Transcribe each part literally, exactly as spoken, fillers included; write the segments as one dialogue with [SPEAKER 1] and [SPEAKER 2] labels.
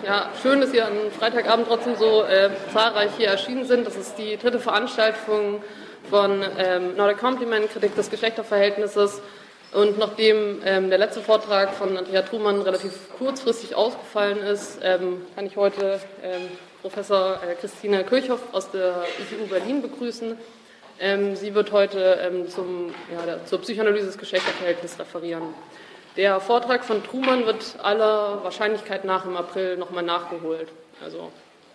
[SPEAKER 1] Ja, schön, dass ihr am Freitagabend trotzdem so äh, zahlreich hier erschienen sind. Das ist die dritte Veranstaltung von ähm, Not a Compliment, Kritik des Geschlechterverhältnisses. Und nachdem ähm, der letzte Vortrag von Andrea Trumann relativ kurzfristig ausgefallen ist, ähm, kann ich heute ähm, Professor äh, Christine Kirchhoff aus der I T U Berlin begrüßen. Ähm, sie wird heute ähm, zum, ja, der, zur Psychoanalyse des Geschlechterverhältnisses referieren. Der Vortrag von Trumann wird aller Wahrscheinlichkeit nach im April nochmal nachgeholt. Also,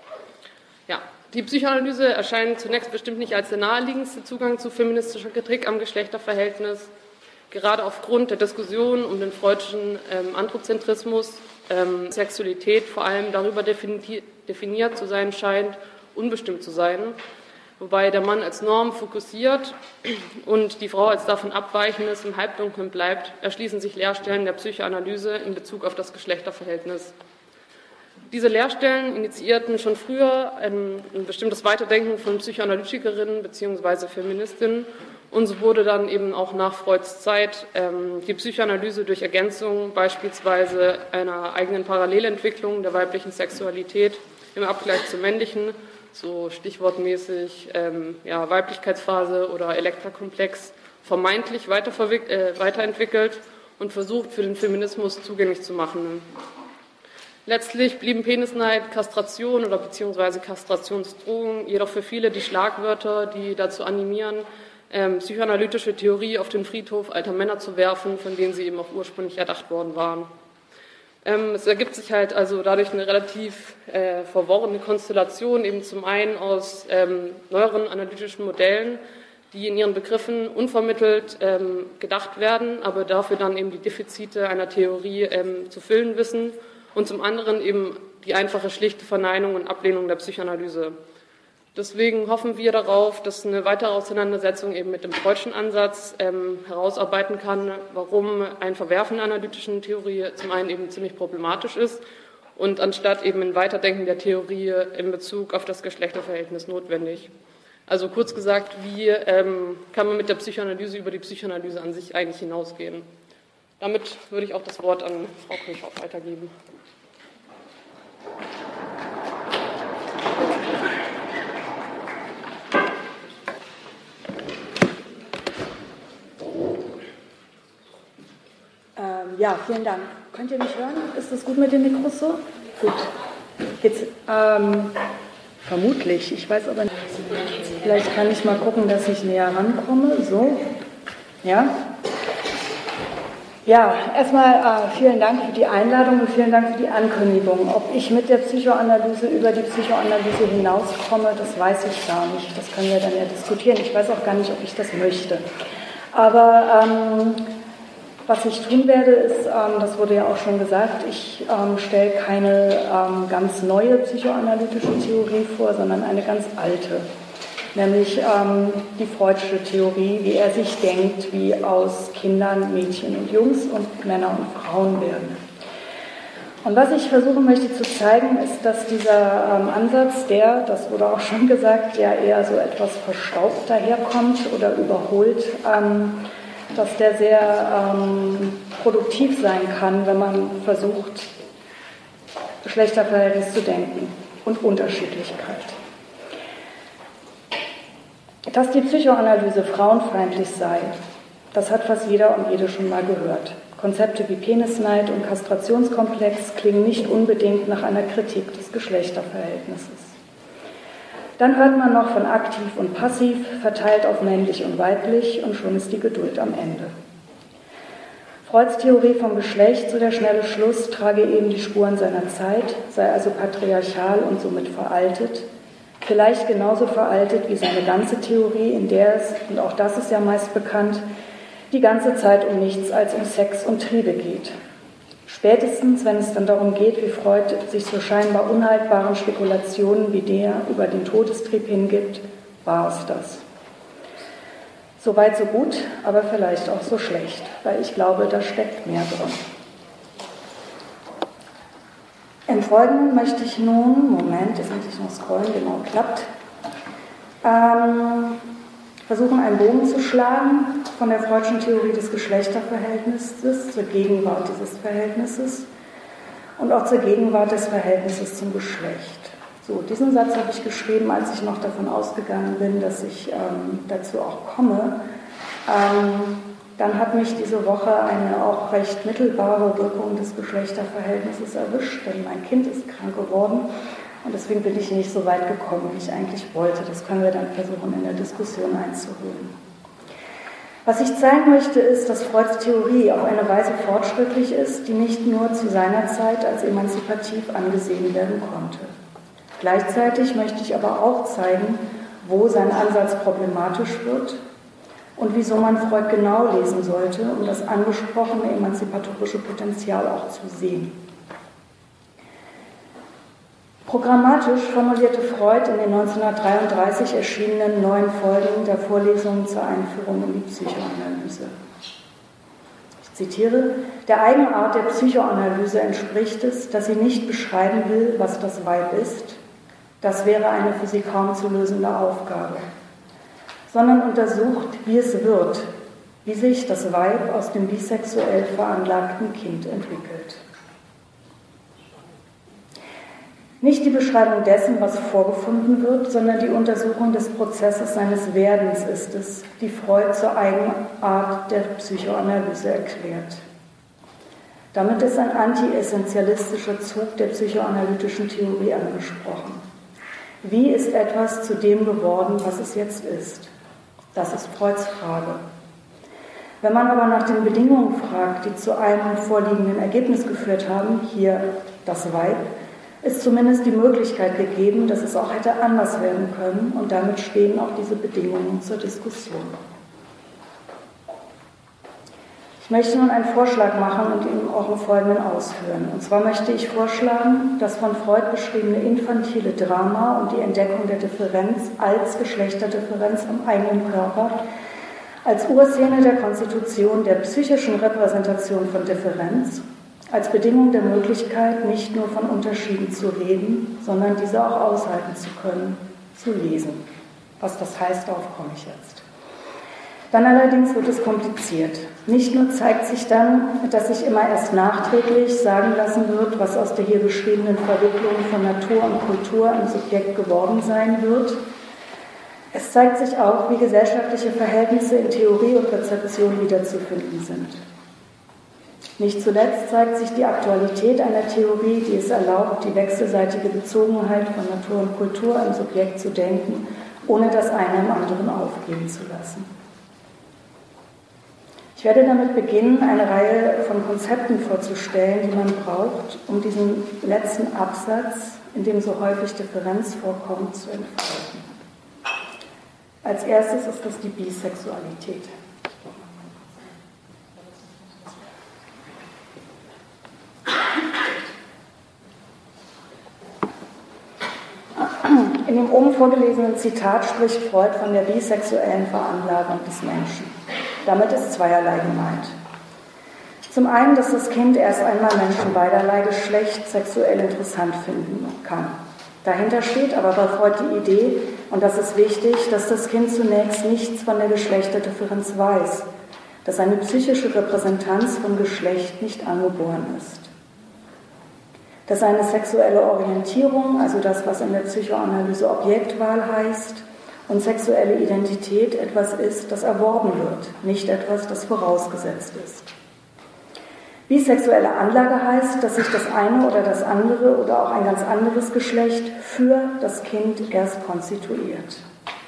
[SPEAKER 1] ja. Die Psychoanalyse erscheint zunächst bestimmt nicht als der naheliegendste Zugang zu feministischer Kritik am Geschlechterverhältnis. Gerade aufgrund der Diskussion um den freudschen ähm, Androzentrismus, ähm, Sexualität vor allem darüber defini- definiert zu sein scheint, unbestimmt zu sein. Wobei der Mann als Norm fokussiert und die Frau als davon Abweichendes im Halbdunkeln bleibt, erschließen sich Leerstellen der Psychoanalyse in Bezug auf das Geschlechterverhältnis. Diese Leerstellen initiierten schon früher ein, ein bestimmtes Weiterdenken von Psychoanalytikerinnen bzw. Feministinnen und so wurde dann eben auch nach Freuds Zeit ähm, die Psychoanalyse durch Ergänzung beispielsweise einer eigenen Parallelentwicklung der weiblichen Sexualität im Abgleich zur männlichen, so stichwortmäßig ähm, ja, Weiblichkeitsphase oder Elektrakomplex, vermeintlich äh, weiterentwickelt und versucht, für den Feminismus zugänglich zu machen. Letztlich blieben Penisneid, Kastration oder beziehungsweise Kastrationsdrohung jedoch für viele die Schlagwörter, die dazu animieren, ähm, psychoanalytische Theorie auf den Friedhof alter Männer zu werfen, von denen sie eben auch ursprünglich erdacht worden waren. Ähm, es ergibt sich halt also dadurch eine relativ äh, verworrene Konstellation, eben zum einen aus ähm, neueren analytischen Modellen, die in ihren Begriffen unvermittelt ähm, gedacht werden, aber dafür dann eben die Defizite einer Theorie ähm, zu füllen wissen und zum anderen eben die einfache, schlichte Verneinung und Ablehnung der Psychoanalyse. Deswegen hoffen wir darauf, dass eine weitere Auseinandersetzung eben mit dem freudschen Ansatz ähm, herausarbeiten kann, warum ein Verwerfen der analytischen Theorie zum einen eben ziemlich problematisch ist und anstatt eben ein Weiterdenken der Theorie in Bezug auf das Geschlechterverhältnis notwendig. Also kurz gesagt, wie ähm, kann man mit der Psychoanalyse über die Psychoanalyse an sich eigentlich hinausgehen? Damit würde ich auch das Wort an Frau Kirchhoff weitergeben.
[SPEAKER 2] Ähm, ja, vielen Dank. Könnt ihr mich hören? Ist das gut mit den Mikros so? Gut. Jetzt, ähm, vermutlich. Ich weiß aber nicht. Vielleicht kann ich mal gucken, dass ich näher rankomme. So. Ja? Ja, erstmal äh, vielen Dank für die Einladung und vielen Dank für die Ankündigung. Ob ich mit der Psychoanalyse über die Psychoanalyse hinauskomme, das weiß ich gar nicht. Das können wir dann ja diskutieren. Ich weiß auch gar nicht, ob ich das möchte. Aber ähm, was ich tun werde, ist, ähm, das wurde ja auch schon gesagt, ich ähm, stelle keine ähm, ganz neue psychoanalytische Theorie vor, sondern eine ganz alte, nämlich ähm, die Freudsche Theorie, wie er sich denkt, wie aus Kindern Mädchen und Jungs und Männer und Frauen werden. Und was ich versuchen möchte zu zeigen, ist, dass dieser ähm, Ansatz, der, das wurde auch schon gesagt, ja eher so etwas verstaubt daherkommt oder überholt, ähm, dass der sehr ähm, produktiv sein kann, wenn man versucht, Geschlechterverhältnis zu denken und Unterschiedlichkeit. Dass die Psychoanalyse frauenfeindlich sei, das hat fast jeder und jede schon mal gehört. Konzepte wie Penisneid und Kastrationskomplex klingen nicht unbedingt nach einer Kritik des Geschlechterverhältnisses. Dann hört man noch von aktiv und passiv, verteilt auf männlich und weiblich und schon ist die Geduld am Ende. Freuds Theorie vom Geschlecht, so der schnelle Schluss, trage eben die Spuren seiner Zeit, sei also patriarchal und somit veraltet, vielleicht genauso veraltet wie seine ganze Theorie, in der es, und auch das ist ja meist bekannt, die ganze Zeit um nichts als um Sex und Triebe geht. Spätestens, wenn es dann darum geht, wie Freud sich so scheinbar unhaltbaren Spekulationen wie der über den Todestrieb hingibt, war es das. So weit, so gut, aber vielleicht auch so schlecht, weil ich glaube, da steckt mehr drin. Im Folgenden möchte ich nun, Moment, jetzt muss ich noch scrollen, genau, klappt, ähm, versuchen, einen Bogen zu schlagen von der Freudschen Theorie des Geschlechterverhältnisses zur Gegenwart dieses Verhältnisses und auch zur Gegenwart des Verhältnisses zum Geschlecht. So, diesen Satz habe ich geschrieben, als ich noch davon ausgegangen bin, dass ich ähm, dazu auch komme. Ähm, dann hat mich diese Woche eine auch recht mittelbare Wirkung des Geschlechterverhältnisses erwischt, denn mein Kind ist krank geworden und deswegen bin ich nicht so weit gekommen, wie ich eigentlich wollte. Das können wir dann versuchen, in der Diskussion einzuholen. Was ich zeigen möchte, ist, dass Freuds Theorie auf eine Weise fortschrittlich ist, die nicht nur zu seiner Zeit als emanzipativ angesehen werden konnte. Gleichzeitig möchte ich aber auch zeigen, wo sein Ansatz problematisch wird und wieso man Freud genau lesen sollte, um das angesprochene emanzipatorische Potenzial auch zu sehen. Programmatisch formulierte Freud in den neunzehnhundertdreiunddreißig erschienenen neuen Folgen der Vorlesungen zur Einführung in die Psychoanalyse. Ich zitiere: Der Eigenart der Psychoanalyse entspricht es, dass sie nicht beschreiben will, was das Weib ist, das wäre eine für sie kaum zu lösende Aufgabe, sondern untersucht, wie es wird, wie sich das Weib aus dem bisexuell veranlagten Kind entwickelt. Nicht die Beschreibung dessen, was vorgefunden wird, sondern die Untersuchung des Prozesses seines Werdens ist es, die Freud zur Eigenart der Psychoanalyse erklärt. Damit ist ein anti-essentialistischer Zug der psychoanalytischen Theorie angesprochen. Wie ist etwas zu dem geworden, was es jetzt ist? Das ist Freuds Frage. Wenn man aber nach den Bedingungen fragt, die zu einem vorliegenden Ergebnis geführt haben, hier das Weib, ist zumindest die Möglichkeit gegeben, dass es auch hätte anders werden können, und damit stehen auch diese Bedingungen zur Diskussion. Ich möchte nun einen Vorschlag machen und ihn auch im Folgenden ausführen. Und zwar möchte ich vorschlagen, das von Freud beschriebene infantile Drama und die Entdeckung der Differenz als Geschlechterdifferenz am eigenen Körper als Urszene der Konstitution der psychischen Repräsentation von Differenz, als Bedingung der Möglichkeit, nicht nur von Unterschieden zu reden, sondern diese auch aushalten zu können, zu lesen. Was das heißt, darauf komme ich jetzt. Dann allerdings wird es kompliziert. Nicht nur zeigt sich dann, dass sich immer erst nachträglich sagen lassen wird, was aus der hier beschriebenen Verwicklung von Natur und Kultur im Subjekt geworden sein wird. Es zeigt sich auch, wie gesellschaftliche Verhältnisse in Theorie und Rezeption wiederzufinden sind. Nicht zuletzt zeigt sich die Aktualität einer Theorie, die es erlaubt, die wechselseitige Bezogenheit von Natur und Kultur im Subjekt zu denken, ohne das eine im anderen aufgeben zu lassen. Ich werde damit beginnen, eine Reihe von Konzepten vorzustellen, die man braucht, um diesen letzten Absatz, in dem so häufig Differenz vorkommt, zu entfalten. Als erstes ist das die Bisexualität. In dem oben vorgelesenen Zitat spricht Freud von der bisexuellen Veranlagung des Menschen. Damit ist zweierlei gemeint. Zum einen, dass das Kind erst einmal Menschen beiderlei Geschlecht sexuell interessant finden kann. Dahinter steht aber bei Freud die Idee, und das ist wichtig, dass das Kind zunächst nichts von der Geschlechterdifferenz weiß, dass eine psychische Repräsentanz von Geschlecht nicht angeboren ist. Dass eine sexuelle Orientierung, also das, was in der Psychoanalyse Objektwahl heißt, und sexuelle Identität etwas ist, das erworben wird, nicht etwas, das vorausgesetzt ist. Bisexuelle Anlage heißt, dass sich das eine oder das andere oder auch ein ganz anderes Geschlecht für das Kind erst konstituiert.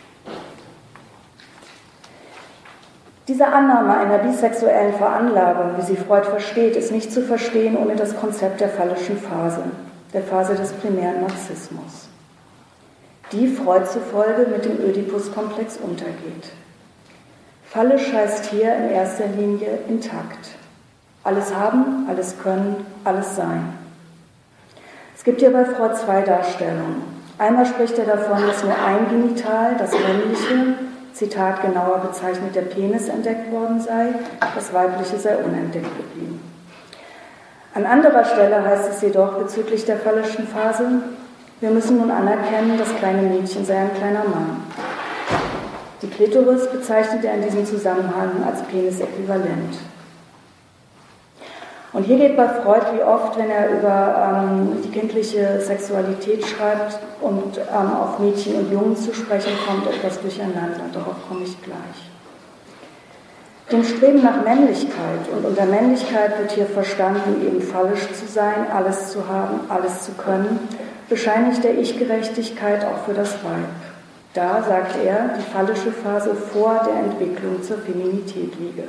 [SPEAKER 2] Diese Annahme einer bisexuellen Veranlagung, wie sie Freud versteht, ist nicht zu verstehen ohne das Konzept der phallischen Phase, der Phase des primären Narzissmus, die Freud zufolge mit dem Ödipus-Komplex untergeht. Phallisch heißt hier in erster Linie intakt. Alles haben, alles können, alles sein. Es gibt hier bei Freud zwei Darstellungen. Einmal spricht er davon, dass nur ein Genital, das männliche, Zitat genauer bezeichnet der Penis, entdeckt worden sei, das weibliche sei unentdeckt geblieben. An anderer Stelle heißt es jedoch bezüglich der phallischen Phase, wir müssen nun anerkennen, das kleine Mädchen sei ein kleiner Mann. Die Klitoris bezeichnet er in diesem Zusammenhang als Penisäquivalent. Und hier geht bei Freud, wie oft, wenn er über ähm, die kindliche Sexualität schreibt und ähm, auf Mädchen und Jungen zu sprechen kommt, etwas durcheinander. Darauf komme ich gleich. Dem Streben nach Männlichkeit, und unter Männlichkeit wird hier verstanden, eben phallisch zu sein, alles zu haben, alles zu können, bescheinigt der Ich-Gerechtigkeit auch für das Weib. Da, sagt er, die phallische Phase vor der Entwicklung zur Feminität liege.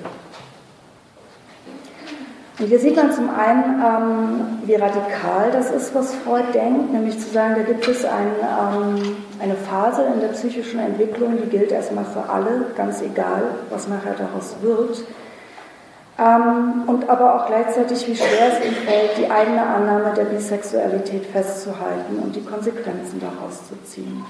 [SPEAKER 2] Und hier sieht man zum einen, ähm, wie radikal das ist, was Freud denkt, nämlich zu sagen, da gibt es ein, ähm, eine Phase in der psychischen Entwicklung, die gilt erstmal für alle, ganz egal, was nachher daraus wird. Ähm, und aber auch gleichzeitig, wie schwer es ihm fällt, die eigene Annahme der Bisexualität festzuhalten und die Konsequenzen daraus zu ziehen.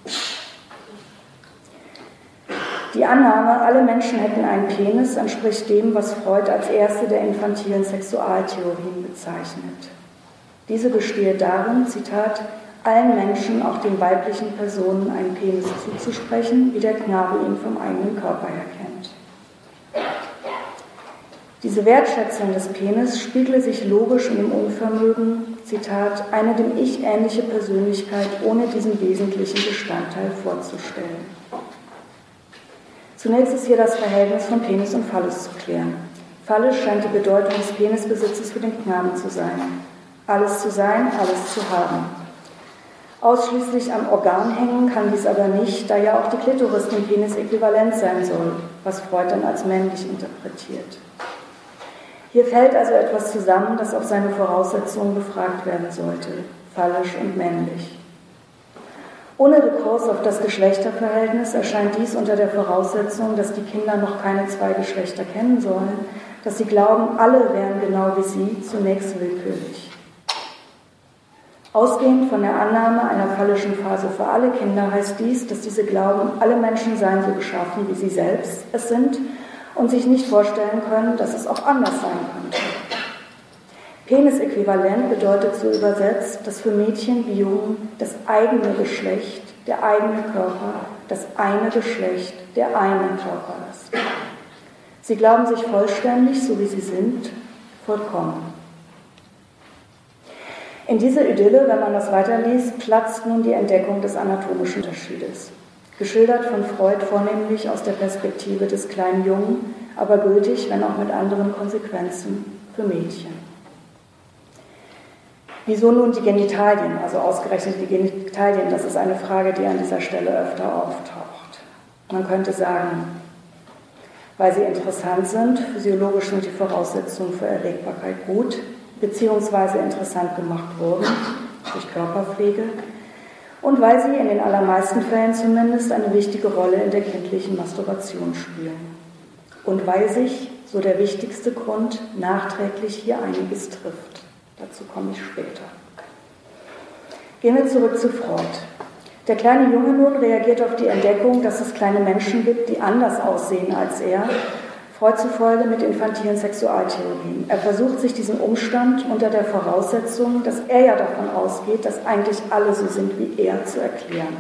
[SPEAKER 2] Die Annahme, alle Menschen hätten einen Penis, entspricht dem, was Freud als erste der infantilen Sexualtheorien bezeichnet. Diese bestehe darin, Zitat, allen Menschen, auch den weiblichen Personen, einen Penis zuzusprechen, wie der Knabe ihn vom eigenen Körper her kennt. Diese Wertschätzung des Penis spiegle sich logisch in dem Unvermögen, Zitat, eine dem Ich ähnliche Persönlichkeit ohne diesen wesentlichen Bestandteil vorzustellen. Zunächst ist hier das Verhältnis von Penis und Phallus zu klären. Phallus scheint die Bedeutung des Penisbesitzes für den Knaben zu sein. Alles zu sein, alles zu haben. Ausschließlich am Organ hängen kann dies aber nicht, da ja auch die Klitoris dem Penis äquivalent sein soll, was Freud dann als männlich interpretiert. Hier fällt also etwas zusammen, das auf seine Voraussetzungen befragt werden sollte, phallisch und männlich. Ohne Rekurs auf das Geschlechterverhältnis erscheint dies unter der Voraussetzung, dass die Kinder noch keine zwei Geschlechter kennen sollen, dass sie glauben, alle wären genau wie sie, zunächst willkürlich. Ausgehend von der Annahme einer phallischen Phase für alle Kinder heißt dies, dass diese glauben, alle Menschen seien so geschaffen, wie sie selbst es sind und sich nicht vorstellen können, dass es auch anders sein könnte. Penisäquivalent bedeutet so übersetzt, dass für Mädchen wie Jungen das eigene Geschlecht, der eigene Körper, das eine Geschlecht, der eine Körper ist. Sie glauben sich vollständig, so wie sie sind, vollkommen. In dieser Idylle, wenn man das weiterliest, platzt nun die Entdeckung des anatomischen Unterschiedes. Geschildert von Freud vornehmlich aus der Perspektive des kleinen Jungen, aber gültig, wenn auch mit anderen Konsequenzen, für Mädchen. Wieso nun die Genitalien, also ausgerechnet die Genitalien? Das ist eine Frage, die an dieser Stelle öfter auftaucht. Man könnte sagen, weil sie interessant sind, physiologisch sind die Voraussetzungen für Erregbarkeit gut, beziehungsweise interessant gemacht wurden durch Körperpflege und weil sie in den allermeisten Fällen zumindest eine wichtige Rolle in der kindlichen Masturbation spielen. Und weil sich, so der wichtigste Grund, nachträglich hier einiges trifft. Dazu komme ich später. Gehen wir zurück zu Freud. Der kleine Junge nun reagiert auf die Entdeckung, dass es kleine Menschen gibt, die anders aussehen als er, Freud zufolge mit infantilen Sexualtheorien. Er versucht sich diesen Umstand unter der Voraussetzung, dass er ja davon ausgeht, dass eigentlich alle so sind wie er, zu erklären.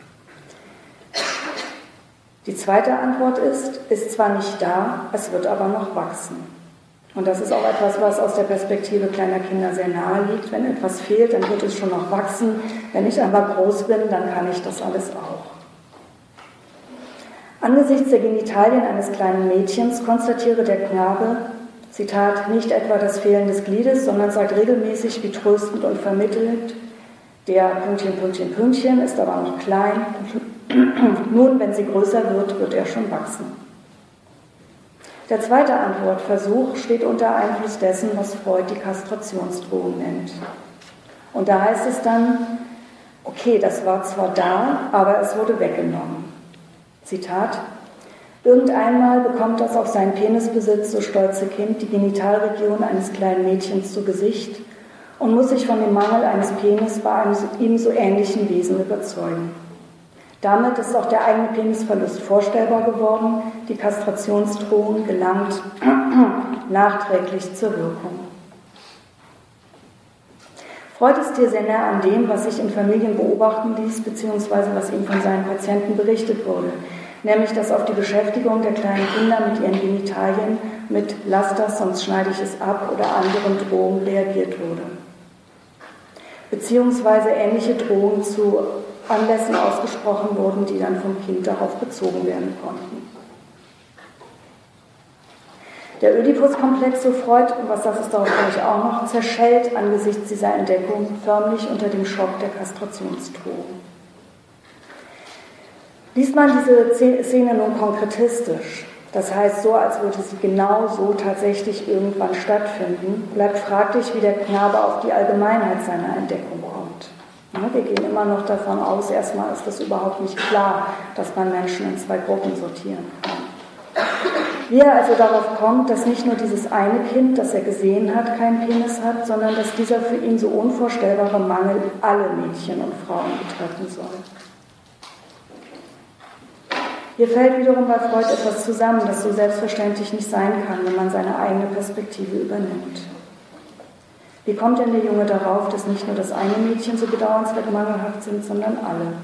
[SPEAKER 2] Die zweite Antwort ist, ist zwar nicht da, es wird aber noch wachsen. Und das ist auch etwas, was aus der Perspektive kleiner Kinder sehr nahe liegt. Wenn etwas fehlt, dann wird es schon noch wachsen. Wenn ich einmal groß bin, dann kann ich das alles auch. Angesichts der Genitalien eines kleinen Mädchens konstatiere der Knabe, Zitat, nicht etwa das Fehlen des Gliedes, sondern sagt regelmäßig, wie tröstend und vermittelnd, der Pünktchen, Pünktchen, Pünktchen ist aber noch klein. Nun, wenn sie größer wird, wird er schon wachsen. Der zweite Antwortversuch steht unter Einfluss dessen, was Freud die Kastrationsdrohung nennt. Und da heißt es dann, okay, das war zwar da, aber es wurde weggenommen. Zitat, irgendeinmal bekommt das auf seinen Penisbesitz so stolze Kind die Genitalregion eines kleinen Mädchens zu Gesicht und muss sich von dem Mangel eines Penis bei einem ihm so ähnlichen Wesen überzeugen. Damit ist auch der eigene Penisverlust vorstellbar geworden. Die Kastrationsdrohung gelangt nachträglich zur Wirkung. Freud ist hier sehr nah an dem, was sich in Familien beobachten ließ, beziehungsweise was ihm von seinen Patienten berichtet wurde. nämlich dass auf die Beschäftigung der kleinen Kinder mit ihren Genitalien mit „Lass das, sonst schneide ich es ab" oder anderen Drohungen reagiert wurde. Beziehungsweise ähnliche Drohungen zu Anlässen ausgesprochen wurden, die dann vom Kind darauf bezogen werden konnten. Der Ödipus-Komplex, so Freud, und was das ist darauf glaube ich auch noch, zerschellt angesichts dieser Entdeckung förmlich unter dem Schock der Kastrationsdrohung. Liest man diese Szene nun konkretistisch, das heißt so, als würde sie genau so tatsächlich irgendwann stattfinden, bleibt fraglich, wie der Knabe auf die Allgemeinheit seiner Entdeckung kommt. Wir gehen immer noch davon aus, erstmal ist das überhaupt nicht klar, dass man Menschen in zwei Gruppen sortieren kann. Wie er also darauf kommt, dass nicht nur dieses eine Kind, das er gesehen hat, keinen Penis hat, sondern dass dieser für ihn so unvorstellbare Mangel alle Mädchen und Frauen betreffen soll. Hier fällt wiederum bei Freud etwas zusammen, das so selbstverständlich nicht sein kann, wenn man seine eigene Perspektive übernimmt. Wie kommt denn der Junge darauf, dass nicht nur das eine Mädchen so bedauernswert mangelhaft sind, sondern alle?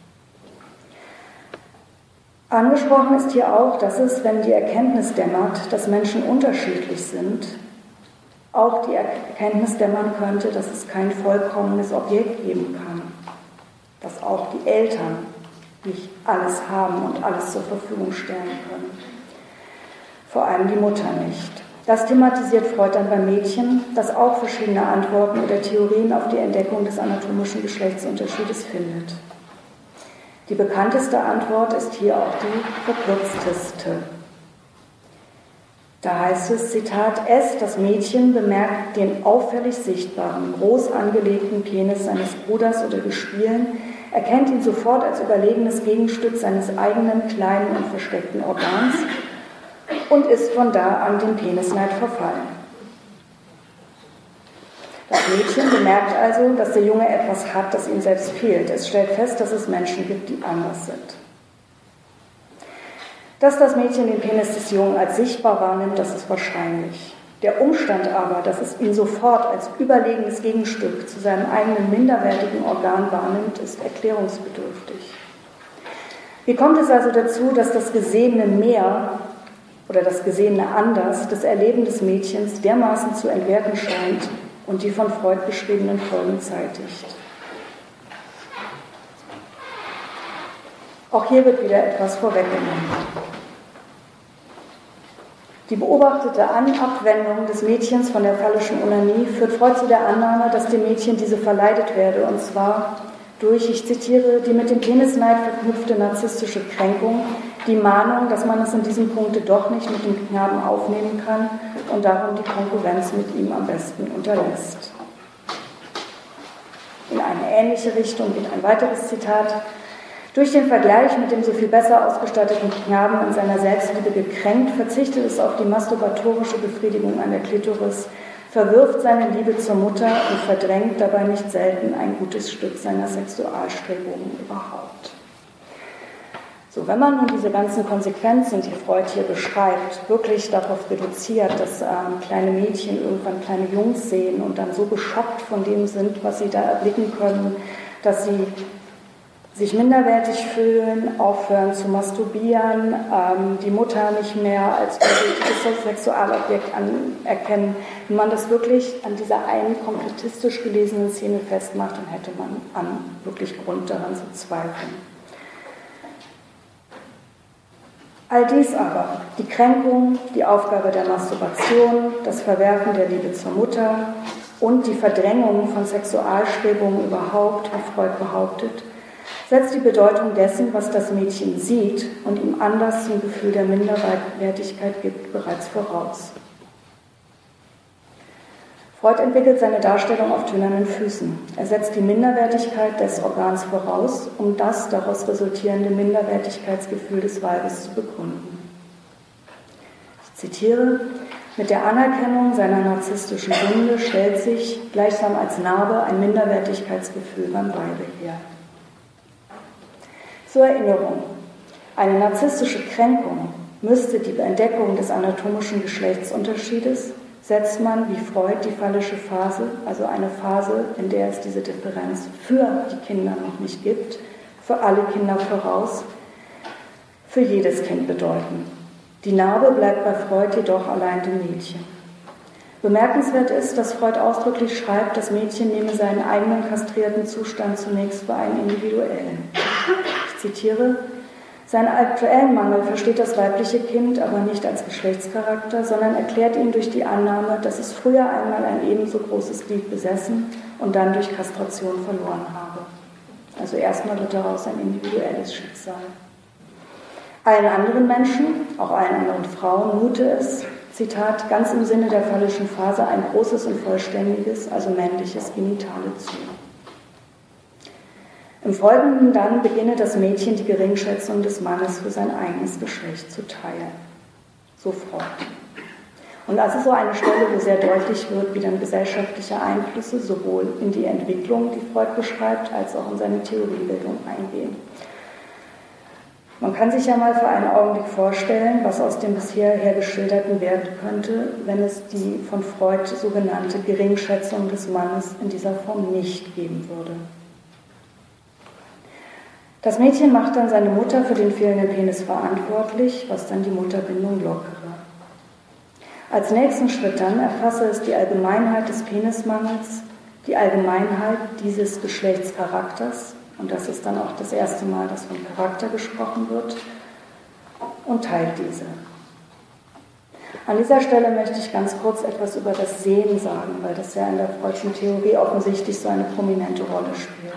[SPEAKER 2] Angesprochen ist hier auch, dass es, wenn die Erkenntnis dämmert, dass Menschen unterschiedlich sind, auch die Erkenntnis dämmern könnte, dass es kein vollkommenes Objekt geben kann, dass auch die Eltern nicht alles haben und alles zur Verfügung stellen können. Vor allem die Mutter nicht. Das thematisiert Freud dann beim Mädchen, das auch verschiedene Antworten oder Theorien auf die Entdeckung des anatomischen Geschlechtsunterschiedes findet. Die bekannteste Antwort ist hier auch die verkürzteste. Da heißt es, Zitat, es, das Mädchen, bemerkt den auffällig sichtbaren, groß angelegten Penis seines Bruders oder Gespielen, erkennt ihn sofort als überlegenes Gegenstück seines eigenen kleinen und versteckten Organs und ist von da an dem Penisneid verfallen. Das Mädchen bemerkt also, dass der Junge etwas hat, das ihm selbst fehlt. Es stellt fest, dass es Menschen gibt, die anders sind. Dass das Mädchen den Penis des Jungen als sichtbar wahrnimmt, das ist wahrscheinlich. Der Umstand aber, dass es ihn sofort als überlegenes Gegenstück zu seinem eigenen minderwertigen Organ wahrnimmt, ist erklärungsbedürftig. Wie kommt es also dazu, dass das Gesehene mehr oder das Gesehene anders das Erleben des Mädchens dermaßen zu entwerten scheint und die von Freud beschriebenen Folgen zeitigt? Auch hier wird wieder etwas vorweggenommen. Die beobachtete Abwendung des Mädchens von der phallischen Onanie führt Freud zu der Annahme, dass dem Mädchen diese verleidet werde, und zwar durch, ich zitiere, die mit dem Penisneid verknüpfte narzisstische Kränkung, die Mahnung, dass man es in diesem Punkte doch nicht mit dem Knaben aufnehmen kann und darum die Konkurrenz mit ihm am besten unterlässt. In eine ähnliche Richtung geht ein weiteres Zitat. Durch den Vergleich mit dem so viel besser ausgestatteten Knaben in seiner Selbstliebe gekränkt, verzichtet es auf die masturbatorische Befriedigung an der Klitoris, verwirft seine Liebe zur Mutter und verdrängt dabei nicht selten ein gutes Stück seiner Sexualstrebungen überhaupt. So, wenn man nun diese ganzen Konsequenzen, die Freud hier beschreibt, wirklich darauf reduziert, dass ähm, kleine Mädchen irgendwann kleine Jungs sehen und dann so geschockt von dem sind, was sie da erblicken können, dass sie sich minderwertig fühlen, aufhören zu masturbieren, ähm, die Mutter nicht mehr als gültiges Sexualobjekt anerkennen. Wenn man das wirklich an dieser einen konkretistisch gelesenen Szene festmacht, dann hätte man an wirklich Grund daran zu zweifeln. All dies aber, die Kränkung, die Aufgabe der Masturbation, das Verwerfen der Liebe zur Mutter und die Verdrängung von Sexualstrebungen überhaupt, wie Freud behauptet, setzt die Bedeutung dessen, was das Mädchen sieht und ihm Anlass zum Gefühl der Minderwertigkeit gibt, bereits voraus. Freud entwickelt seine Darstellung auf tönernen Füßen. Er setzt die Minderwertigkeit des Organs voraus, um das daraus resultierende Minderwertigkeitsgefühl des Weibes zu begründen. Ich zitiere, mit der Anerkennung seiner narzisstischen Sünde stellt sich gleichsam als Narbe ein Minderwertigkeitsgefühl beim Weibe her. Zur Erinnerung, eine narzisstische Kränkung müsste die Entdeckung des anatomischen Geschlechtsunterschiedes, setzt man, wie Freud, die phallische Phase, also eine Phase, in der es diese Differenz für die Kinder noch nicht gibt, für alle Kinder voraus, für jedes Kind bedeuten. Die Narbe bleibt bei Freud jedoch allein dem Mädchen. Bemerkenswert ist, dass Freud ausdrücklich schreibt, das Mädchen nehme seinen eigenen kastrierten Zustand zunächst für einen individuellen. Ich zitiere: Seinen aktuellen Mangel versteht das weibliche Kind aber nicht als Geschlechtscharakter, sondern erklärt ihn durch die Annahme, dass es früher einmal ein ebenso großes Glied besessen und dann durch Kastration verloren habe. Also erstmal wird daraus ein individuelles Schicksal. Allen anderen Menschen, auch allen anderen Frauen, mute es, Zitat, ganz im Sinne der phallischen Phase ein großes und vollständiges, also männliches Genitale zu. Im Folgenden dann beginne das Mädchen die Geringschätzung des Mannes für sein eigenes Geschlecht zu teilen. So Freud. Und das ist so eine Stelle, wo sehr deutlich wird, wie dann gesellschaftliche Einflüsse sowohl in die Entwicklung, die Freud beschreibt, als auch in seine Theoriebildung eingehen. Man kann sich ja mal für einen Augenblick vorstellen, was aus dem bisher Geschilderten werden könnte, wenn es die von Freud sogenannte Geringschätzung des Mannes in dieser Form nicht geben würde. Das Mädchen macht dann seine Mutter für den fehlenden Penis verantwortlich, was dann die Mutterbindung lockere. Als nächsten Schritt dann erfasse es die Allgemeinheit des Penismangels, die Allgemeinheit dieses Geschlechtscharakters, und das ist dann auch das erste Mal, dass von Charakter gesprochen wird, und teilt diese. An dieser Stelle möchte ich ganz kurz etwas über das Sehen sagen, weil das ja in der Freudschen Theorie offensichtlich so eine prominente Rolle spielt.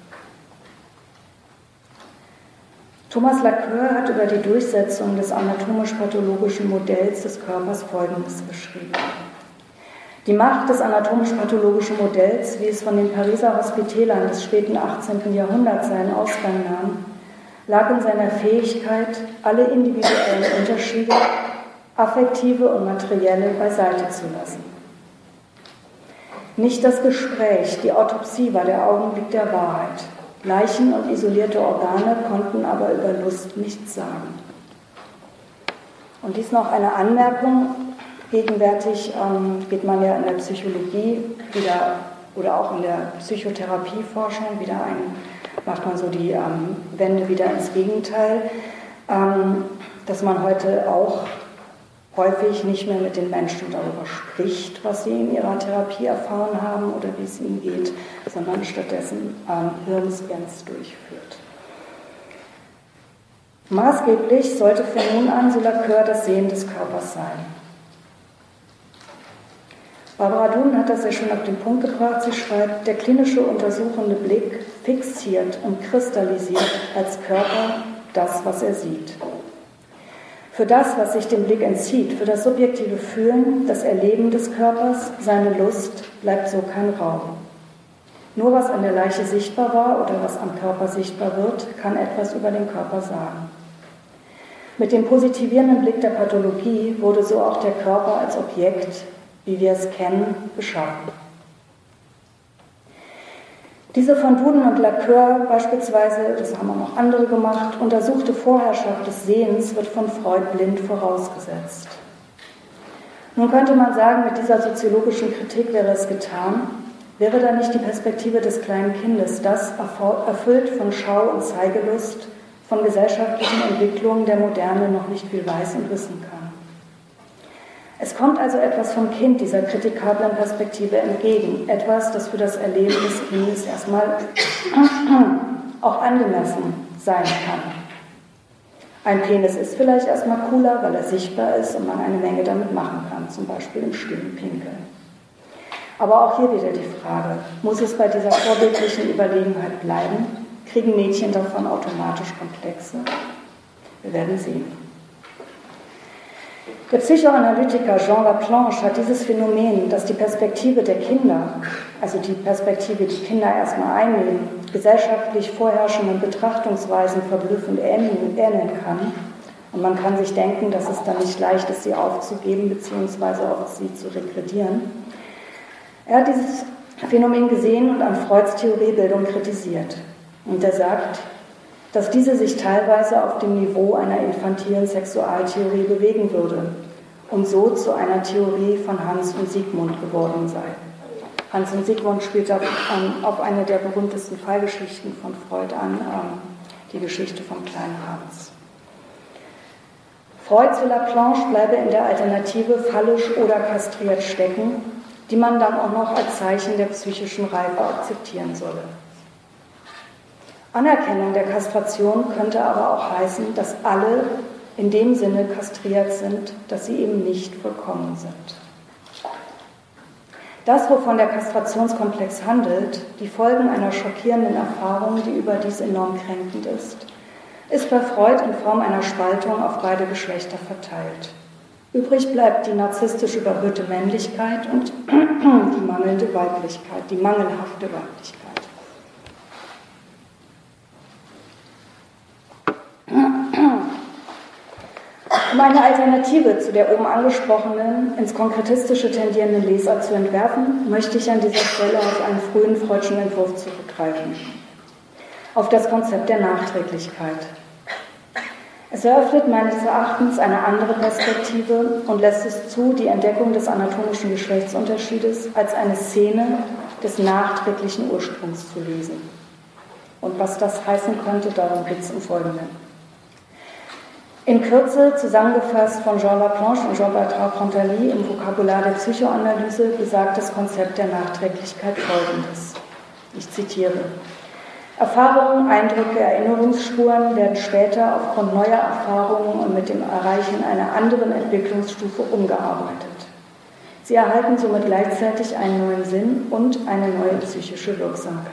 [SPEAKER 2] Thomas Laqueur hat über die Durchsetzung des anatomisch-pathologischen Modells des Körpers Folgendes geschrieben. Die Macht des anatomisch-pathologischen Modells, wie es von den Pariser Hospitälern des späten achtzehnten Jahrhunderts seinen Ausgang nahm, lag in seiner Fähigkeit, alle individuellen Unterschiede, affektive und materielle, beiseite zu lassen. Nicht das Gespräch, die Autopsie war der Augenblick der Wahrheit. Leichen und isolierte Organe konnten aber über Lust nichts sagen. Und dies noch eine Anmerkung. Gegenwärtig ähm, geht man ja in der Psychologie wieder oder auch in der Psychotherapieforschung wieder ein, macht man so die ähm, Wende wieder ins Gegenteil, ähm, dass man heute auch häufig nicht mehr mit den Menschen darüber spricht, was sie in ihrer Therapie erfahren haben oder wie es ihnen geht, sondern stattdessen ähm, Hirnscans durchführt. Maßgeblich sollte von nun an, so Laqueur, das Sehen des Körpers sein. Barbara Dunn hat das ja schon auf den Punkt gebracht. Sie schreibt, der klinische untersuchende Blick fixiert und kristallisiert als Körper das, was er sieht. Für das, was sich dem Blick entzieht, für das subjektive Fühlen, das Erleben des Körpers, seine Lust, bleibt so kein Raum. Nur was an der Leiche sichtbar war oder was am Körper sichtbar wird, kann etwas über den Körper sagen. Mit dem positivierenden Blick der Pathologie wurde so auch der Körper als Objekt, wie wir es kennen, geschaffen. Diese von Duden und Laqueur beispielsweise, das haben auch noch andere gemacht, untersuchte Vorherrschaft des Sehens wird von Freud blind vorausgesetzt. Nun könnte man sagen, mit dieser soziologischen Kritik wäre es getan, wäre da nicht die Perspektive des kleinen Kindes, das erfüllt von Schau- und Zeigelust, von gesellschaftlichen Entwicklungen der Moderne noch nicht viel weiß und wissen kann. Es kommt also etwas vom Kind dieser kritikablen Perspektive entgegen, etwas, das für das Erleben des Kindes erstmal auch angemessen sein kann. Ein Penis ist vielleicht erstmal cooler, weil er sichtbar ist und man eine Menge damit machen kann, zum Beispiel im stillen Pinkeln. Aber auch hier wieder die Frage, muss es bei dieser vorbildlichen Überlegenheit bleiben? Kriegen Mädchen davon automatisch Komplexe? Wir werden sehen. Der Psychoanalytiker Jean Laplanche hat dieses Phänomen, dass die Perspektive der Kinder, also die Perspektive, die Kinder erstmal einnehmen, gesellschaftlich vorherrschenden Betrachtungsweisen verblüffend ähneln kann. Und man kann sich denken, dass es dann nicht leicht ist, sie aufzugeben bzw. auf sie zu regredieren. Er hat dieses Phänomen gesehen und an Freuds Theoriebildung kritisiert. Und er sagt, dass diese sich teilweise auf dem Niveau einer infantilen Sexualtheorie bewegen würde und so zu einer Theorie von Hans und Sigmund geworden sei. Hans und Sigmund spielt auf, um, auf eine der berühmtesten Fallgeschichten von Freud an, um, die Geschichte vom kleinen Hans. Freud zu Laplanche bleibe in der Alternative fallisch oder kastriert stecken, die man dann auch noch als Zeichen der psychischen Reife akzeptieren solle. Anerkennung der Kastration könnte aber auch heißen, dass alle in dem Sinne kastriert sind, dass sie eben nicht vollkommen sind. Das, wovon der Kastrationskomplex handelt, die Folgen einer schockierenden Erfahrung, die überdies enorm kränkend ist, ist bei Freud in Form einer Spaltung auf beide Geschlechter verteilt. Übrig bleibt die narzisstisch überhöhte Männlichkeit und die mangelnde Weiblichkeit, die mangelhafte Weiblichkeit. Um eine Alternative zu der oben angesprochenen, ins Konkretistische tendierenden Lesart zu entwerfen, möchte ich an dieser Stelle auf einen frühen freudschen Entwurf zurückgreifen, auf das Konzept der Nachträglichkeit. Es eröffnet meines Erachtens eine andere Perspektive und lässt es zu, die Entdeckung des anatomischen Geschlechtsunterschiedes als eine Szene des nachträglichen Ursprungs zu lesen. Und was das heißen könnte, darum geht es im Folgenden. In Kürze zusammengefasst von Jean Laplanche und Jean-Bertrand Pontalis im Vokabular der Psychoanalyse besagt das Konzept der Nachträglichkeit Folgendes. Ich zitiere: Erfahrungen, Eindrücke, Erinnerungsspuren werden später aufgrund neuer Erfahrungen und mit dem Erreichen einer anderen Entwicklungsstufe umgearbeitet. Sie erhalten somit gleichzeitig einen neuen Sinn und eine neue psychische Wirksamkeit.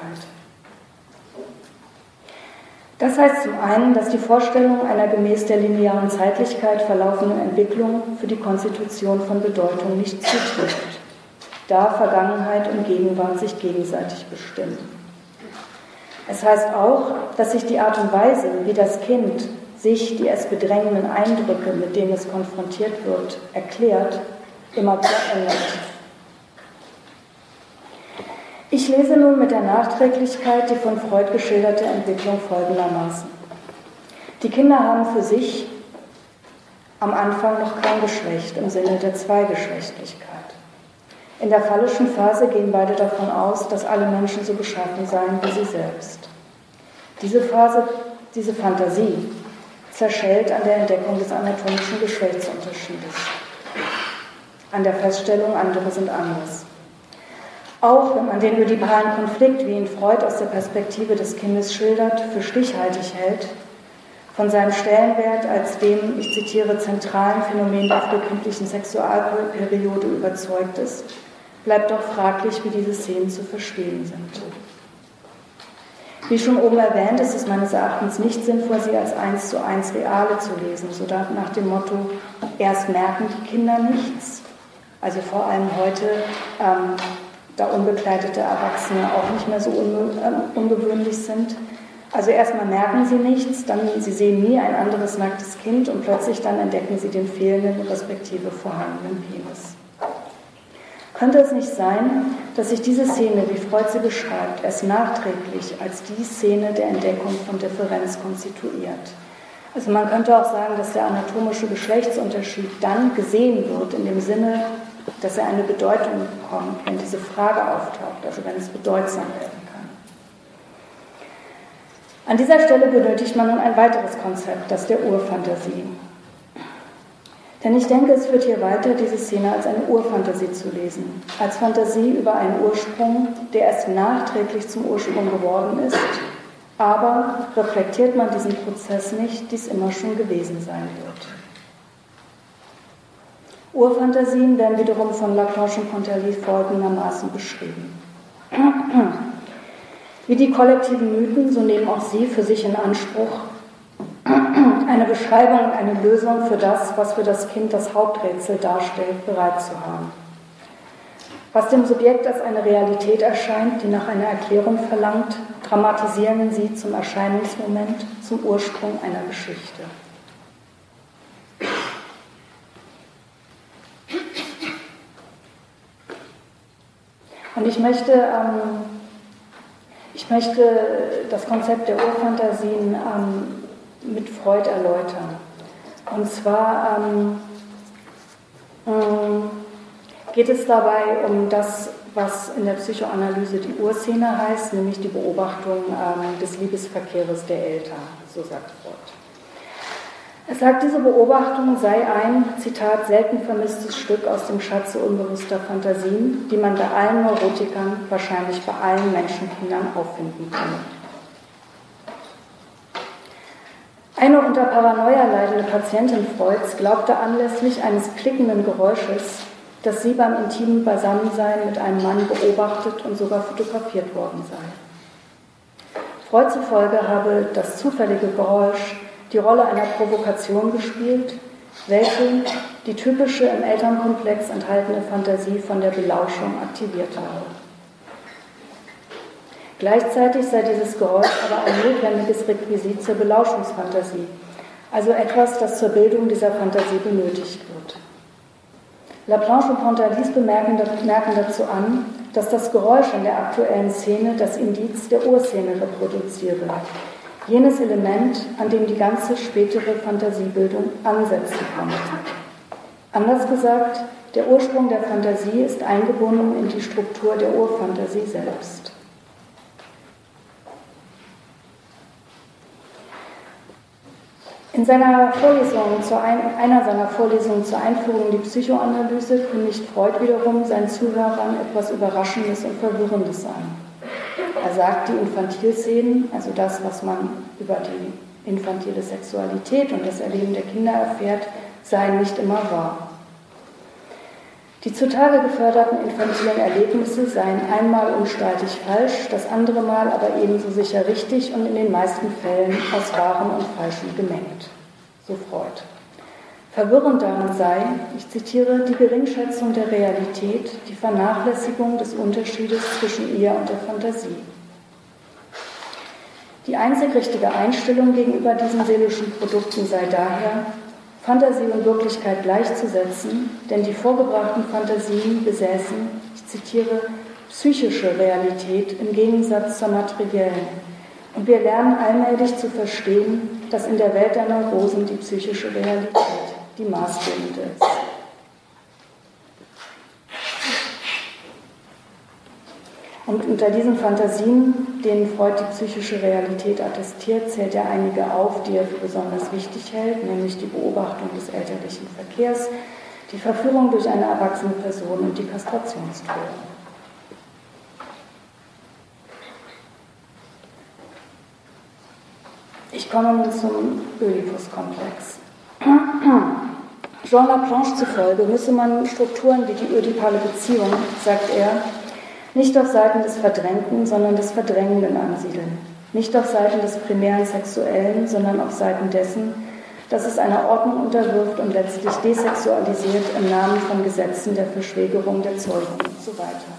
[SPEAKER 2] Das heißt zum einen, dass die Vorstellung einer gemäß der linearen Zeitlichkeit verlaufenden Entwicklung für die Konstitution von Bedeutung nicht zutrifft, da Vergangenheit und Gegenwart sich gegenseitig bestimmen. Es heißt auch, dass sich die Art und Weise, wie das Kind sich die es bedrängenden Eindrücke, mit denen es konfrontiert wird, erklärt, immer verändert. Ich lese nun mit der Nachträglichkeit die von Freud geschilderte Entwicklung folgendermaßen. Die Kinder haben für sich am Anfang noch kein Geschlecht im Sinne der Zweigeschlechtlichkeit. In der phallischen Phase gehen beide davon aus, dass alle Menschen so beschaffen seien wie sie selbst. Diese Phase, diese Fantasie zerschellt an der Entdeckung des anatomischen Geschlechtsunterschiedes, an der Feststellung, andere sind anders. Auch wenn man den ödipalen Konflikt, wie ihn Freud aus der Perspektive des Kindes schildert, für stichhaltig hält, von seinem Stellenwert als dem, ich zitiere, zentralen Phänomen der frühkindlichen Sexualperiode überzeugt ist, bleibt doch fraglich, wie diese Szenen zu verstehen sind. Wie schon oben erwähnt, ist es meines Erachtens nicht sinnvoll, sie als eins zu eins Reale zu lesen, so nach dem Motto, erst merken die Kinder nichts, also vor allem heute, ähm, da unbegleitete Erwachsene auch nicht mehr so unge- äh, ungewöhnlich sind. Also erstmal merken sie nichts, dann sie sehen nie ein anderes nacktes Kind und plötzlich dann entdecken sie den fehlenden respektive vorhandenen Penis. Könnte es nicht sein, dass sich diese Szene, wie Freud sie beschreibt, erst nachträglich als die Szene der Entdeckung von Differenz konstituiert? Also man könnte auch sagen, dass der anatomische Geschlechtsunterschied dann gesehen wird, in dem Sinne, dass er eine Bedeutung bekommt, wenn diese Frage auftaucht, also wenn es bedeutsam werden kann. An dieser Stelle benötigt man nun ein weiteres Konzept, das der Urfantasie. Denn ich denke, es führt hier weiter, diese Szene als eine Urfantasie zu lesen, als Fantasie über einen Ursprung, der erst nachträglich zum Ursprung geworden ist, aber reflektiert man diesen Prozess nicht, dies immer schon gewesen sein wird. Urfantasien werden wiederum von Laplanche und Pontalis folgendermaßen beschrieben. Wie die kollektiven Mythen, so nehmen auch sie für sich in Anspruch, eine Beschreibung und eine Lösung für das, was für das Kind das Haupträtsel darstellt, bereit zu haben. Was dem Subjekt als eine Realität erscheint, die nach einer Erklärung verlangt, dramatisieren sie zum Erscheinungsmoment, zum Ursprung einer Geschichte. Und ich möchte, ähm, ich möchte das Konzept der Urfantasien ähm, mit Freud erläutern. Und zwar ähm, ähm, geht es dabei um das, was in der Psychoanalyse die Urszene heißt, nämlich die Beobachtung ähm, des Liebesverkehres der Eltern, so sagt Freud. Er sagt, diese Beobachtung sei ein, Zitat, selten vermisstes Stück aus dem Schatze unbewusster Fantasien, die man bei allen Neurotikern, wahrscheinlich bei allen Menschenkindern auffinden könne. Eine unter Paranoia leidende Patientin Freuds glaubte anlässlich eines klickenden Geräusches, dass sie beim intimen Beisammensein mit einem Mann beobachtet und sogar fotografiert worden sei. Freud zufolge habe das zufällige Geräusch die Rolle einer Provokation gespielt, welche die typische im Elternkomplex enthaltene Fantasie von der Belauschung aktiviert habe. Gleichzeitig sei dieses Geräusch aber ein notwendiges Requisit zur Belauschungsfantasie, also etwas, das zur Bildung dieser Fantasie benötigt wird. Laplanche und Pontalis bemerken dazu an, dass das Geräusch in der aktuellen Szene das Indiz der Urszene reproduziere, jenes Element, an dem die ganze spätere Fantasiebildung ansetzen kann. Anders gesagt, der Ursprung der Fantasie ist eingebunden in die Struktur der Urfantasie selbst. In seiner Vorlesung zur ein, einer seiner Vorlesungen zur Einführung in die Psychoanalyse kündigt Freud wiederum seinen Zuhörern etwas Überraschendes und Verwirrendes an. Er sagt, die Infantilszenen, also das, was man über die infantile Sexualität und das Erleben der Kinder erfährt, seien nicht immer wahr. Die zutage geförderten infantilen Erlebnisse seien einmal unstreitig falsch, das andere Mal aber ebenso sicher richtig und in den meisten Fällen aus Wahrem und Falschem gemengt. So Freud. Verwirrend daran sei, ich zitiere, die Geringschätzung der Realität, die Vernachlässigung des Unterschiedes zwischen ihr und der Fantasie. Die einzig richtige Einstellung gegenüber diesen seelischen Produkten sei daher, Fantasie und Wirklichkeit gleichzusetzen, denn die vorgebrachten Fantasien besäßen, ich zitiere, psychische Realität im Gegensatz zur materiellen. Und wir lernen allmählich zu verstehen, dass in der Welt der Neurosen die psychische Realität die maßgebende ist. Und unter diesen Fantasien, denen Freud die psychische Realität attestiert, zählt er einige auf, die er für besonders wichtig hält, nämlich die Beobachtung des elterlichen Verkehrs, die Verführung durch eine erwachsene Person und die Kastrationstode. Ich komme nun zum Ödipus-Komplex. Jean Laplanche zufolge müsse man Strukturen wie die ödipale Beziehung, sagt er, nicht auf Seiten des Verdrängten, sondern des Verdrängenden ansiedeln. Nicht auf Seiten des primären Sexuellen, sondern auf Seiten dessen, dass es einer Ordnung unterwirft und letztlich desexualisiert im Namen von Gesetzen der Verschwägerung der Zeugung und so weiter.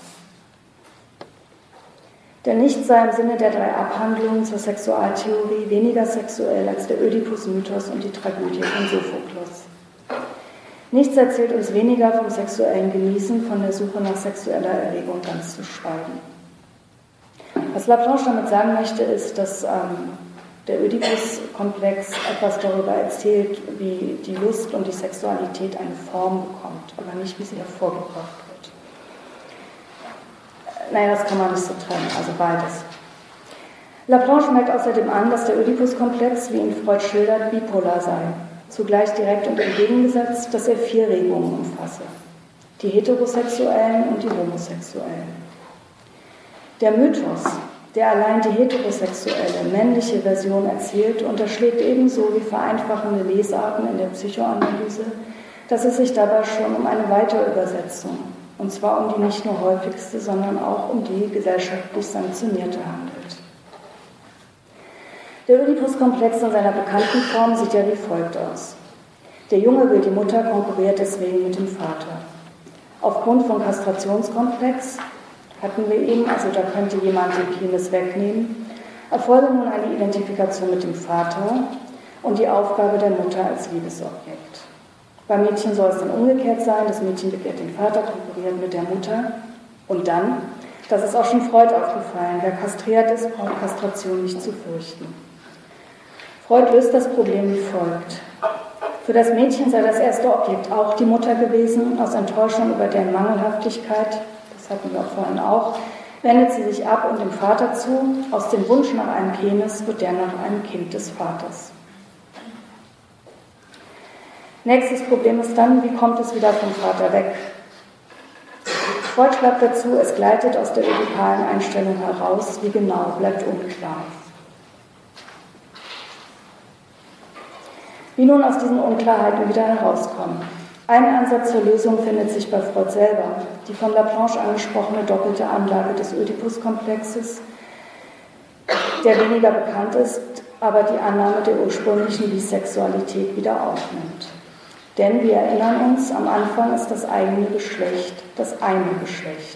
[SPEAKER 2] Denn nichts sei im Sinne der drei Abhandlungen zur Sexualtheorie weniger sexuell als der Ödipus-Mythos und die Tragödie von Sophokles. Nichts erzählt uns weniger vom sexuellen Genießen, von der Suche nach sexueller Erregung ganz zu schweigen. Was Laplanche damit sagen möchte, ist, dass ähm, der Ödipus-Komplex etwas darüber erzählt, wie die Lust und die Sexualität eine Form bekommt, aber nicht, wie sie hervorgebracht wird. Naja, das kann man nicht so trennen, also beides. Laplanche merkt außerdem an, dass der Ödipus-Komplex, wie ihn Freud schildert, bipolar sei. Zugleich direkt und entgegengesetzt, dass er vier Regungen umfasse: die Heterosexuellen und die Homosexuellen. Der Mythos, der allein die heterosexuelle, männliche Version erzählt, unterschlägt ebenso wie vereinfachende Lesarten in der Psychoanalyse, dass es sich dabei schon um eine Weiterübersetzung, und zwar um die nicht nur häufigste, sondern auch um die gesellschaftlich sanktionierte handelt. Der Ödipus-Komplex in seiner bekannten Form sieht ja wie folgt aus. Der Junge will die Mutter, konkurriert deswegen mit dem Vater. Aufgrund von Kastrationskomplex, hatten wir eben, also da könnte jemand den Penis wegnehmen, erfolge nun eine Identifikation mit dem Vater und die Aufgabe der Mutter als Liebesobjekt. Beim Mädchen soll es dann umgekehrt sein, das Mädchen begehrt den Vater, konkurriert mit der Mutter und dann, das ist auch schon Freud aufgefallen, wer kastriert ist, braucht Kastration nicht zu fürchten. Freud löst das Problem wie folgt. Für das Mädchen sei das erste Objekt auch die Mutter gewesen. Aus Enttäuschung über deren Mangelhaftigkeit, das hatten wir auch vorhin auch, wendet sie sich ab und dem Vater zu. Aus dem Wunsch nach einem Penis wird der nach einem Kind des Vaters. Nächstes Problem ist dann, wie kommt es wieder vom Vater weg? Freud schreibt dazu, es gleitet aus der ödipalen Einstellung heraus, wie genau, bleibt unklar. Wie nun aus diesen Unklarheiten wieder herauskommen? Ein Ansatz zur Lösung findet sich bei Freud selber, die von Laplanche angesprochene doppelte Anlage des Ödipuskomplexes, der weniger bekannt ist, aber die Annahme der ursprünglichen Bisexualität wieder aufnimmt. Denn wir erinnern uns, am Anfang ist das eigene Geschlecht das eine Geschlecht.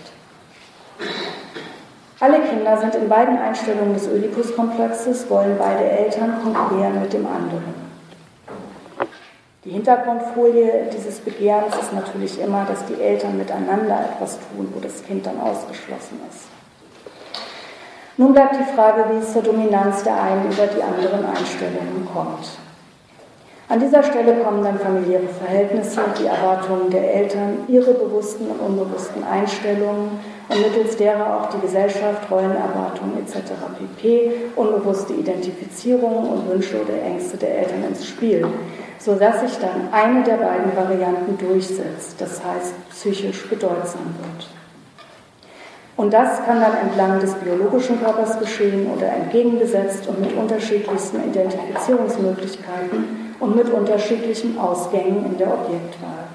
[SPEAKER 2] Alle Kinder sind in beiden Einstellungen des Ödipuskomplexes, wollen beide Eltern konkurrieren mit dem anderen. Die Hintergrundfolie dieses Begehrens ist natürlich immer, dass die Eltern miteinander etwas tun, wo das Kind dann ausgeschlossen ist. Nun bleibt die Frage, wie es zur Dominanz der einen über die anderen Einstellungen kommt. An dieser Stelle kommen dann familiäre Verhältnisse, die Erwartungen der Eltern, ihre bewussten und unbewussten Einstellungen und mittels derer auch die Gesellschaft, Rollenerwartungen et cetera pp., unbewusste Identifizierungen und Wünsche oder Ängste der Eltern ins Spiel, sodass sich dann eine der beiden Varianten durchsetzt, das heißt psychisch bedeutsam wird. Und das kann dann entlang des biologischen Körpers geschehen oder entgegengesetzt und mit unterschiedlichsten Identifizierungsmöglichkeiten und mit unterschiedlichen Ausgängen in der Objektwahl.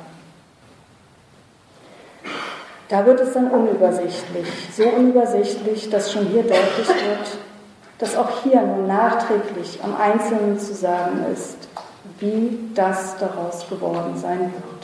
[SPEAKER 2] Da wird es dann unübersichtlich, so unübersichtlich, dass schon hier deutlich wird, dass auch hier nur nachträglich am Einzelnen zu sagen ist, wie das daraus geworden sein wird.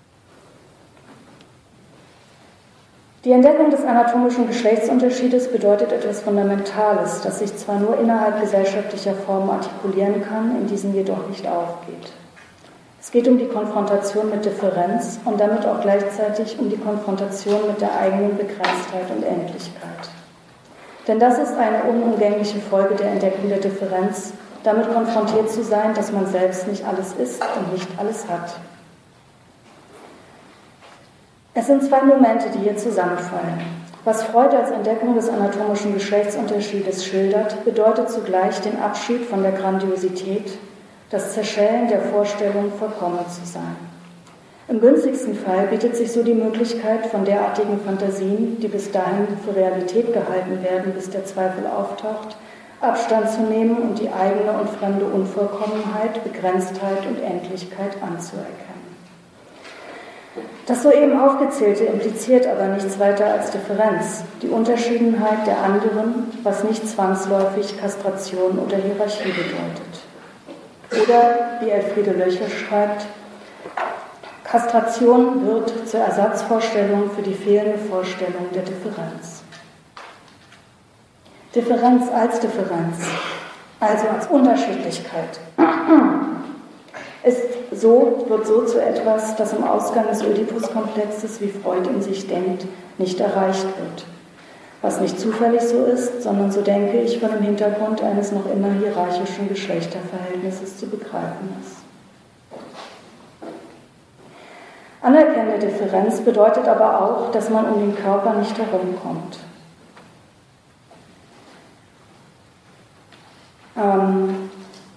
[SPEAKER 2] Die Entdeckung des anatomischen Geschlechtsunterschiedes bedeutet etwas Fundamentales, das sich zwar nur innerhalb gesellschaftlicher Formen artikulieren kann, in diesen jedoch nicht aufgeht. Es geht um die Konfrontation mit Differenz und damit auch gleichzeitig um die Konfrontation mit der eigenen Begrenztheit und Endlichkeit. Denn das ist eine unumgängliche Folge der Entdeckung der Differenz, damit konfrontiert zu sein, dass man selbst nicht alles ist und nicht alles hat. Es sind zwei Momente, die hier zusammenfallen. Was Freud als Entdeckung des anatomischen Geschlechtsunterschiedes schildert, bedeutet zugleich den Abschied von der Grandiosität, das Zerschellen der Vorstellung, vollkommen zu sein. Im günstigsten Fall bietet sich so die Möglichkeit, von derartigen Fantasien, die bis dahin für Realität gehalten werden, bis der Zweifel auftaucht, Abstand zu nehmen und die eigene und fremde Unvollkommenheit, Begrenztheit und Endlichkeit anzuerkennen. Das soeben Aufgezählte impliziert aber nichts weiter als Differenz, die Unterschiedenheit der anderen, was nicht zwangsläufig Kastration oder Hierarchie bedeutet. Oder, wie Elfriede Löcher schreibt, Kastration wird zur Ersatzvorstellung für die fehlende Vorstellung der Differenz. Differenz als Differenz, also als Unterschiedlichkeit, ist so, wird so zu etwas, das im Ausgang des Ödipuskomplexes, wie Freud in sich denkt, nicht erreicht wird. Was nicht zufällig so ist, sondern, so denke ich, von dem Hintergrund eines noch immer hierarchischen Geschlechterverhältnisses zu begreifen ist. Anerkennen der Differenz bedeutet aber auch, dass man um den Körper nicht herumkommt. Ähm,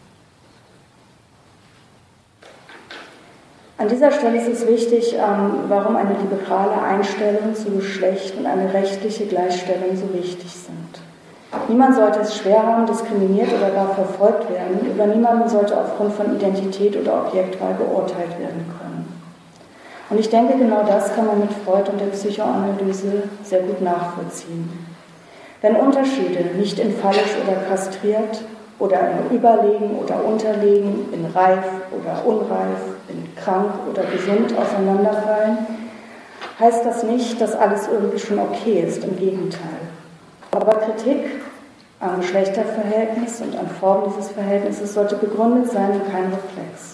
[SPEAKER 2] An dieser Stelle ist es wichtig, warum eine liberale Einstellung zu Geschlecht und eine rechtliche Gleichstellung so wichtig sind. Niemand sollte es schwer haben, diskriminiert oder gar verfolgt werden. Über niemanden sollte aufgrund von Identität oder Objektwahl geurteilt werden können. Und ich denke, genau das kann man mit Freud und der Psychoanalyse sehr gut nachvollziehen. Wenn Unterschiede nicht in fallisch oder kastriert oder in überlegen oder unterlegen, in reif oder unreif, in krank oder gesund auseinanderfallen, heißt das nicht, dass alles irgendwie schon okay ist, im Gegenteil. Aber Kritik am Geschlechterverhältnis und an Formen dieses Verhältnisses sollte begründet sein und kein Reflex.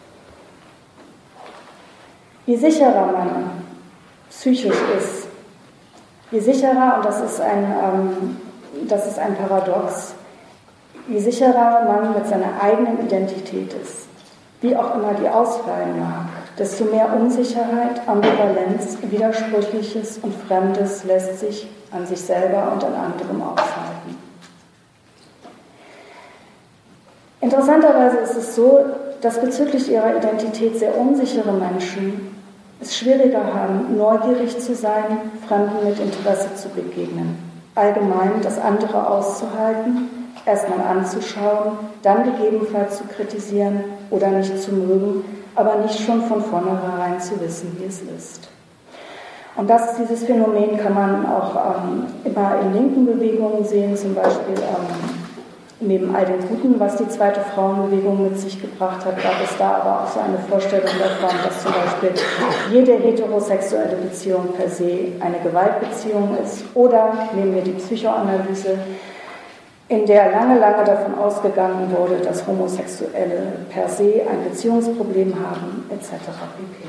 [SPEAKER 2] Je sicherer man psychisch ist, je sicherer, und das ist ein, ähm, das ist ein Paradox, je sicherer man mit seiner eigenen Identität ist, wie auch immer die ausfallen mag, desto mehr Unsicherheit, Ambivalenz, Widersprüchliches und Fremdes lässt sich an sich selber und an anderem aushalten. Interessanterweise ist es so, dass bezüglich ihrer Identität sehr unsichere Menschen es schwieriger haben, neugierig zu sein, Fremden mit Interesse zu begegnen, allgemein das andere auszuhalten, erstmal anzuschauen, dann gegebenenfalls zu kritisieren oder nicht zu mögen, aber nicht schon von vornherein zu wissen, wie es ist. Und das, dieses Phänomen kann man auch ähm, immer in linken Bewegungen sehen, zum Beispiel ähm, neben all dem Guten, was die zweite Frauenbewegung mit sich gebracht hat, gab es da aber auch so eine Vorstellung davon, dass zum Beispiel jede heterosexuelle Beziehung per se eine Gewaltbeziehung ist. Oder nehmen wir die Psychoanalyse, in der lange, lange davon ausgegangen wurde, dass Homosexuelle per se ein Beziehungsproblem haben, et cetera pp.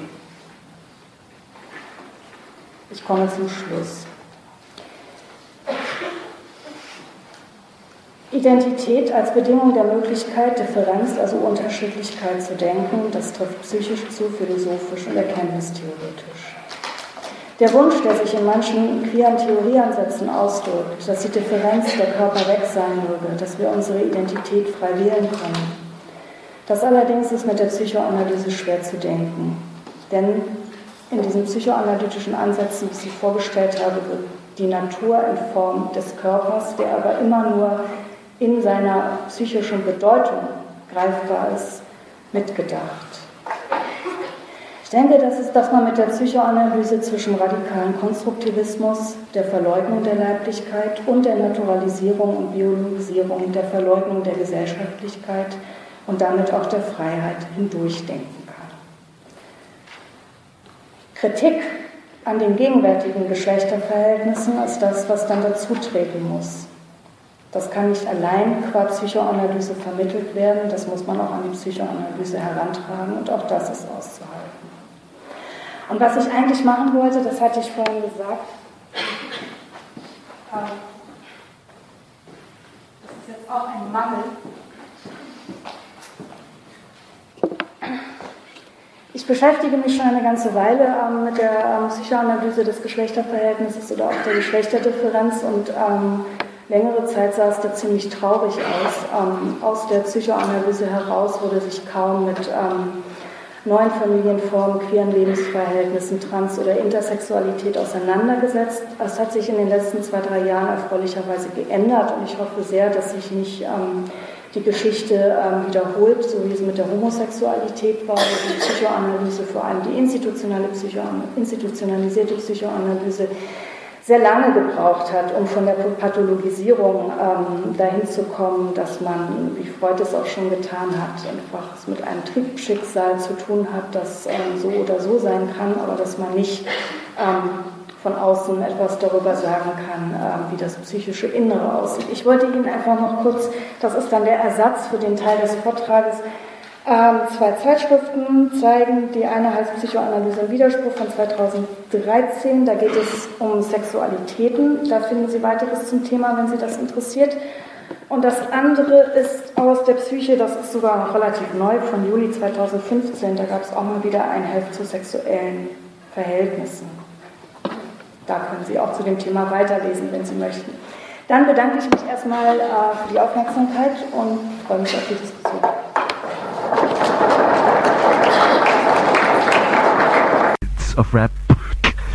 [SPEAKER 2] Ich komme zum Schluss. Identität als Bedingung der Möglichkeit, Differenz, also Unterschiedlichkeit zu denken, das trifft psychisch zu, philosophisch und erkenntnistheoretisch. Der Wunsch, der sich in manchen queeren Theorieansätzen ausdrückt, dass die Differenz der Körper weg sein möge, dass wir unsere Identität frei wählen können. Das allerdings ist mit der Psychoanalyse schwer zu denken. Denn in diesen psychoanalytischen Ansätzen, die ich Sie vorgestellt habe, wird die Natur in Form des Körpers, der aber immer nur in seiner psychischen Bedeutung greifbar ist, mitgedacht. Ich denke, dass, es, dass man mit der Psychoanalyse zwischen radikalen Konstruktivismus, der Verleugnung der Leiblichkeit und der Naturalisierung und Biologisierung, der Verleugnung der Gesellschaftlichkeit und damit auch der Freiheit hindurchdenken kann. Kritik an den gegenwärtigen Geschlechterverhältnissen ist das, was dann dazu treten muss. Das kann nicht allein qua Psychoanalyse vermittelt werden, das muss man auch an die Psychoanalyse herantragen und auch das ist auszuhalten. Und was ich eigentlich machen wollte, das hatte ich vorhin gesagt, das ist jetzt auch ein Mangel. Ich beschäftige mich schon eine ganze Weile ähm, mit der ähm, Psychoanalyse des Geschlechterverhältnisses oder auch der Geschlechterdifferenz und ähm, längere Zeit sah es da ziemlich traurig aus. Ähm, aus der Psychoanalyse heraus wurde sich kaum mit ähm, neuen Familienformen, queeren Lebensverhältnissen, Trans- oder Intersexualität auseinandergesetzt. Das hat sich in den letzten zwei, drei Jahren erfreulicherweise geändert und ich hoffe sehr, dass sich nicht ähm, die Geschichte ähm, wiederholt, so wie es mit der Homosexualität war, wo die Psychoanalyse, vor allem die institutionelle Psychoanalyse, institutionalisierte Psychoanalyse, sehr lange gebraucht hat, um von der Pathologisierung ähm, dahin zu kommen, dass man, wie Freud es auch schon getan hat, einfach es mit einem Triebschicksal zu tun hat, das ähm, so oder so sein kann, aber dass man nicht ähm, von außen etwas darüber sagen kann, äh, wie das psychische Innere aussieht. Ich wollte Ihnen einfach noch kurz, das ist dann der Ersatz für den Teil des Vortrages, Ähm, zwei Zeitschriften zeigen. Die eine heißt Psychoanalyse im Widerspruch von zweitausenddreizehn. Da geht es um Sexualitäten. Da finden Sie weiteres zum Thema, wenn Sie das interessiert. Und das andere ist aus der Psyche, das ist sogar noch relativ neu, von Juli zweitausendfünfzehn. Da gab es auch mal wieder ein Heft zu sexuellen Verhältnissen. Da können Sie auch zu dem Thema weiterlesen, wenn Sie möchten. Dann bedanke ich mich erstmal äh, für die Aufmerksamkeit und freue mich auf die Diskussion.
[SPEAKER 3] Of rap